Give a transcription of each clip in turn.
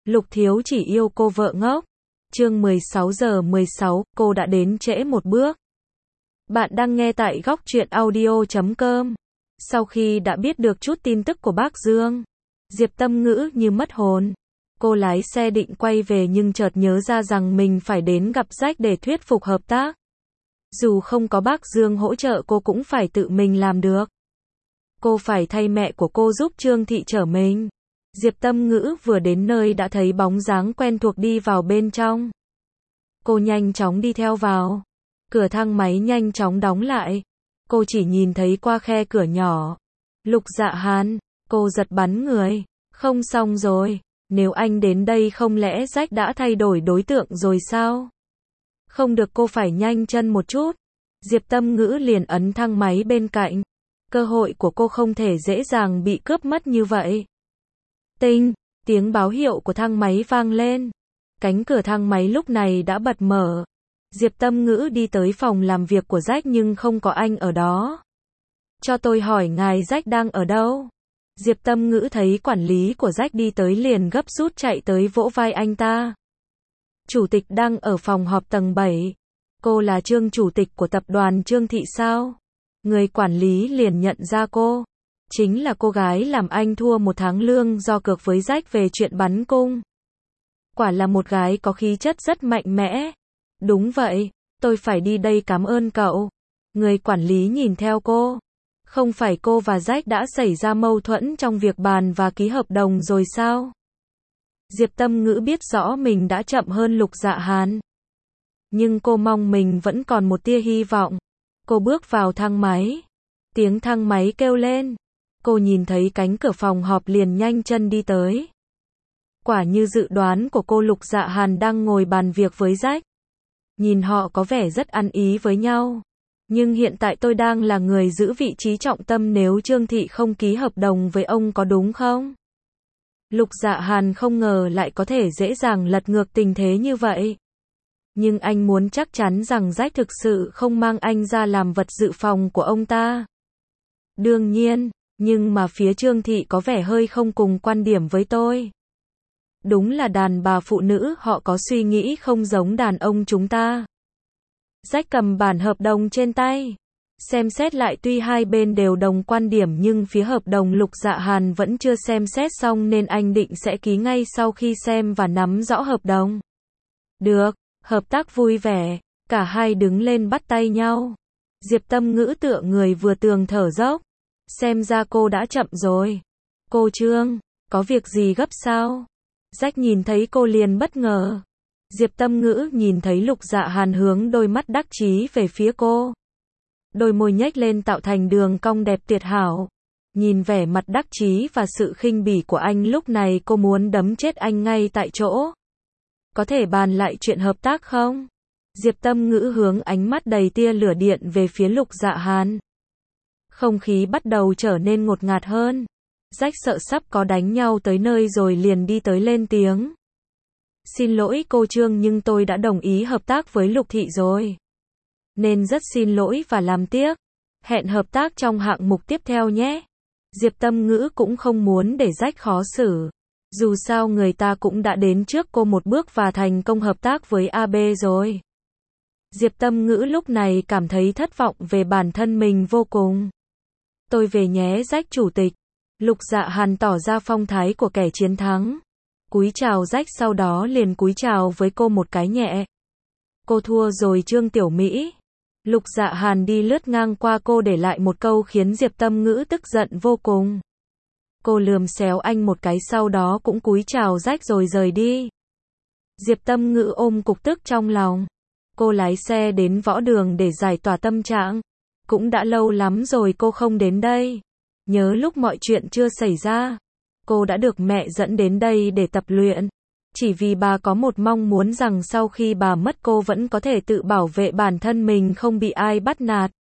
Lục Thiếu chỉ yêu cô vợ ngốc. Chương 16:16, cô đã đến trễ một bước. Bạn đang nghe tại góc truyện audio.com. Sau khi đã biết được chút tin tức của bác Dương, Diệp Tâm Ngữ như mất hồn. Cô lái xe định quay về nhưng chợt nhớ ra rằng mình phải đến gặp Jack để thuyết phục hợp tác. Dù không có bác Dương hỗ trợ cô cũng phải tự mình làm được. Cô phải thay mẹ của cô giúp Trương Thị chở mình. Diệp Tâm Ngữ vừa đến nơi đã thấy bóng dáng quen thuộc đi vào bên trong. Cô nhanh chóng đi theo vào. Cửa thang máy nhanh chóng đóng lại. Cô chỉ nhìn thấy qua khe cửa nhỏ. Lục Dạ Hàn, cô giật bắn người. Không xong rồi, nếu anh đến đây không lẽ Jack đã thay đổi đối tượng rồi sao? Không được, cô phải nhanh chân một chút. Diệp Tâm Ngữ liền ấn thang máy bên cạnh. Cơ hội của cô không thể dễ dàng bị cướp mất như vậy. Tinh, tiếng báo hiệu của thang máy vang lên. Cánh cửa thang máy lúc này đã bật mở. Diệp Tâm Ngữ đi tới phòng làm việc của Jack nhưng không có anh ở đó. Cho tôi hỏi ngài Jack đang ở đâu? Diệp Tâm Ngữ thấy quản lý của Jack đi tới liền gấp rút chạy tới vỗ vai anh ta. Chủ tịch đang ở phòng họp tầng 7. Cô là Trương chủ tịch của tập đoàn Trương Thị sao? Người quản lý liền nhận ra cô. Chính là cô gái làm anh thua một tháng lương do cược với Jack về chuyện bắn cung. Quả là một gái có khí chất rất mạnh mẽ. Đúng vậy, tôi phải đi đây, cảm ơn cậu. Người quản lý nhìn theo cô. Không phải cô và Jack đã xảy ra mâu thuẫn trong việc bàn và ký hợp đồng rồi sao? Diệp Tâm Ngữ biết rõ mình đã chậm hơn Lục Dạ Hàn. Nhưng cô mong mình vẫn còn một tia hy vọng. Cô bước vào thang máy. Tiếng thang máy kêu lên. Cô nhìn thấy cánh cửa phòng họp liền nhanh chân đi tới. Quả như dự đoán của cô, Lục Dạ Hàn đang ngồi bàn việc với Jack. Nhìn họ có vẻ rất ăn ý với nhau. Nhưng hiện tại tôi đang là người giữ vị trí trọng tâm nếu Trương Thị không ký hợp đồng với ông, có đúng không? Lục Dạ Hàn không ngờ lại có thể dễ dàng lật ngược tình thế như vậy. Nhưng anh muốn chắc chắn rằng Jack thực sự không mang anh ra làm vật dự phòng của ông ta. Đương nhiên, nhưng mà phía Trương Thị có vẻ hơi không cùng quan điểm với tôi. Đúng là đàn bà phụ nữ họ có suy nghĩ không giống đàn ông chúng ta. Jack cầm bản hợp đồng trên tay. Xem xét lại, tuy hai bên đều đồng quan điểm nhưng phía hợp đồng Lục Dạ Hàn vẫn chưa xem xét xong nên anh định sẽ ký ngay sau khi xem và nắm rõ hợp đồng. Được, hợp tác vui vẻ. Cả hai đứng lên bắt tay nhau. Diệp Tâm Ngữ tựa người vừa tường thở dốc. Xem ra cô đã chậm rồi. Cô Trương, có việc gì gấp sao? Jack nhìn thấy cô liền bất ngờ. Diệp Tâm Ngữ nhìn thấy Lục Dạ Hàn hướng đôi mắt đắc chí về phía cô. Đôi môi nhếch lên tạo thành đường cong đẹp tuyệt hảo. Nhìn vẻ mặt đắc chí và sự khinh bỉ của anh lúc này cô muốn đấm chết anh ngay tại chỗ. Có thể bàn lại chuyện hợp tác không? Diệp Tâm Ngữ hướng ánh mắt đầy tia lửa điện về phía Lục Dạ Hàn. Không khí bắt đầu trở nên ngột ngạt hơn. Jack sợ sắp có đánh nhau tới nơi rồi liền đi tới lên tiếng. Xin lỗi cô Trương, nhưng tôi đã đồng ý hợp tác với Lục Thị rồi. Nên rất xin lỗi và làm tiếc. Hẹn hợp tác trong hạng mục tiếp theo nhé. Diệp Tâm Ngữ cũng không muốn để Jack khó xử. Dù sao người ta cũng đã đến trước cô một bước và thành công hợp tác với AB rồi. Diệp Tâm Ngữ lúc này cảm thấy thất vọng về bản thân mình vô cùng. Tôi về nhé Jack chủ tịch. Lục Dạ Hàn tỏ ra phong thái của kẻ chiến thắng. Cúi chào Jack, sau đó liền cúi chào với cô một cái nhẹ. Cô thua rồi Trương Tiểu Mỹ. Lục Dạ Hàn đi lướt ngang qua cô để lại một câu khiến Diệp Tâm Ngữ tức giận vô cùng. Cô lườm xéo anh một cái sau đó cũng cúi chào Jack rồi rời đi. Diệp Tâm Ngữ ôm cục tức trong lòng. Cô lái xe đến võ đường để giải tỏa tâm trạng. Cũng đã lâu lắm rồi cô không đến đây. Nhớ lúc mọi chuyện chưa xảy ra. Cô đã được mẹ dẫn đến đây để tập luyện. Chỉ vì bà có một mong muốn rằng sau khi bà mất cô vẫn có thể tự bảo vệ bản thân mình không bị ai bắt nạt.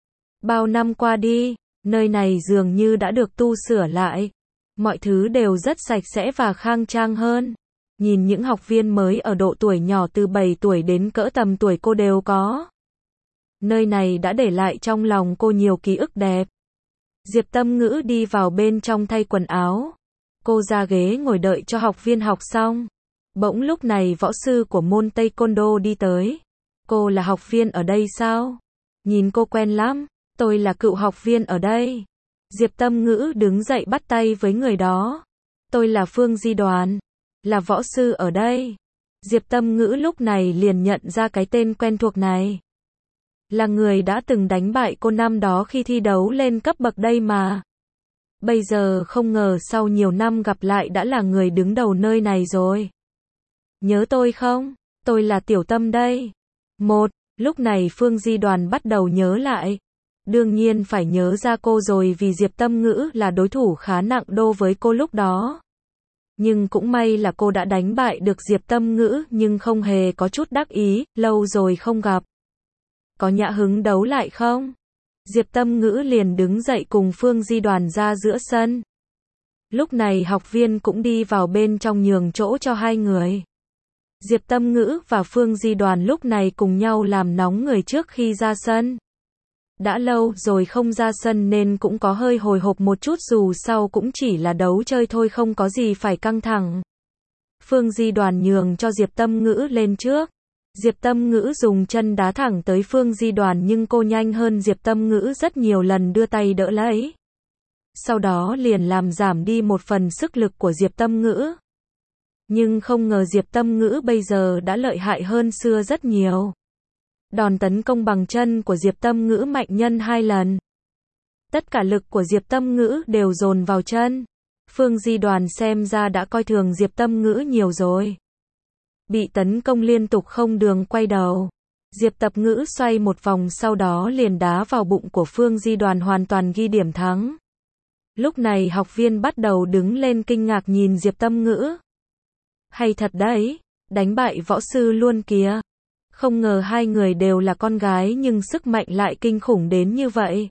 Bao năm qua đi, nơi này dường như đã được tu sửa lại. Mọi thứ đều rất sạch sẽ và khang trang hơn. Nhìn những học viên mới ở độ tuổi nhỏ từ 7 tuổi đến cỡ tầm tuổi cô đều có. Nơi này đã để lại trong lòng cô nhiều ký ức đẹp. Diệp Tâm Ngữ đi vào bên trong thay quần áo. Cô ra ghế ngồi đợi cho học viên học xong. Bỗng lúc này võ sư của môn Taekwondo đi tới. Cô là học viên ở đây sao? Nhìn cô quen lắm. Tôi là cựu học viên ở đây. Diệp Tâm Ngữ đứng dậy bắt tay với người đó. Tôi là Phương Di Đoàn, là võ sư ở đây. Diệp Tâm Ngữ lúc này liền nhận ra cái tên quen thuộc này. Là người đã từng đánh bại cô năm đó khi thi đấu lên cấp bậc đây mà. Bây giờ không ngờ sau nhiều năm gặp lại đã là người đứng đầu nơi này rồi. Nhớ tôi không? Tôi là Tiểu Tâm đây. Lúc này Phương Di Đoàn bắt đầu nhớ lại. Đương nhiên phải nhớ ra cô rồi vì Diệp Tâm Ngữ là đối thủ khá nặng đô với cô lúc đó. Nhưng cũng may là cô đã đánh bại được Diệp Tâm Ngữ nhưng không hề có chút đắc ý, lâu rồi không gặp. Có nhã hứng đấu lại không? Diệp Tâm Ngữ liền đứng dậy cùng Phương Di Đoàn ra giữa sân. Lúc này học viên cũng đi vào bên trong nhường chỗ cho hai người. Diệp Tâm Ngữ và Phương Di Đoàn lúc này cùng nhau làm nóng người trước khi ra sân. Đã lâu rồi không ra sân nên cũng có hơi hồi hộp một chút dù sau cũng chỉ là đấu chơi thôi không có gì phải căng thẳng. Phương Di Đoàn nhường cho Diệp Tâm Ngữ lên trước. Diệp Tâm Ngữ dùng chân đá thẳng tới Phương Di Đoàn nhưng cô nhanh hơn Diệp Tâm Ngữ rất nhiều lần đưa tay đỡ lấy. Sau đó liền làm giảm đi một phần sức lực của Diệp Tâm Ngữ. Nhưng không ngờ Diệp Tâm Ngữ bây giờ đã lợi hại hơn xưa rất nhiều. Đòn tấn công bằng chân của Diệp Tâm Ngữ mạnh nhân 2 lần. Tất cả lực của Diệp Tâm Ngữ đều dồn vào chân. Phương Di Đoàn xem ra đã coi thường Diệp Tâm Ngữ nhiều rồi. Bị tấn công liên tục không đường quay đầu. Diệp Tâm Ngữ xoay một vòng sau đó liền đá vào bụng của Phương Di Đoàn hoàn toàn ghi điểm thắng. Lúc này học viên bắt đầu đứng lên kinh ngạc nhìn Diệp Tâm Ngữ. Hay thật đấy, đánh bại võ sư luôn kìa. Không ngờ hai người đều là con gái nhưng sức mạnh lại kinh khủng đến như vậy.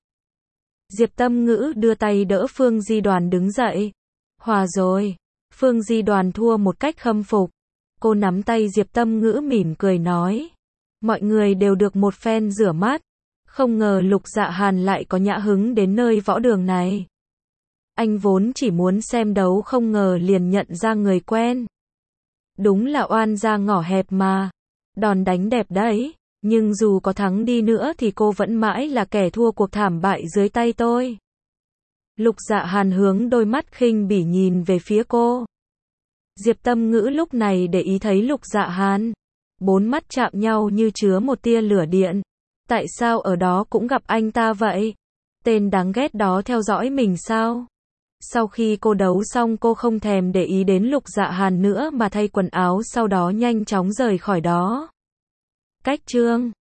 Diệp Tâm Ngữ đưa tay đỡ Phương Di Đoàn đứng dậy. Hòa rồi. Phương Di Đoàn thua một cách khâm phục. Cô nắm tay Diệp Tâm Ngữ mỉm cười nói. Mọi người đều được một phen rửa mắt. Không ngờ Lục Dạ Hàn lại có nhã hứng đến nơi võ đường này. Anh vốn chỉ muốn xem đấu không ngờ liền nhận ra người quen. Đúng là oan gia ngõ hẹp mà. Đòn đánh đẹp đấy, nhưng dù có thắng đi nữa thì cô vẫn mãi là kẻ thua cuộc thảm bại dưới tay tôi. Lục Dạ Hàn hướng đôi mắt khinh bỉ nhìn về phía cô. Diệp Tâm Ngữ lúc này để ý thấy Lục Dạ Hàn. 4 mắt chạm nhau như chứa một tia lửa điện. Tại sao ở đó cũng gặp anh ta vậy? Tên đáng ghét đó theo dõi mình sao? Sau khi cô đấu xong cô không thèm để ý đến Lục Dạ Hàn nữa mà thay quần áo sau đó nhanh chóng rời khỏi đó. Cách chương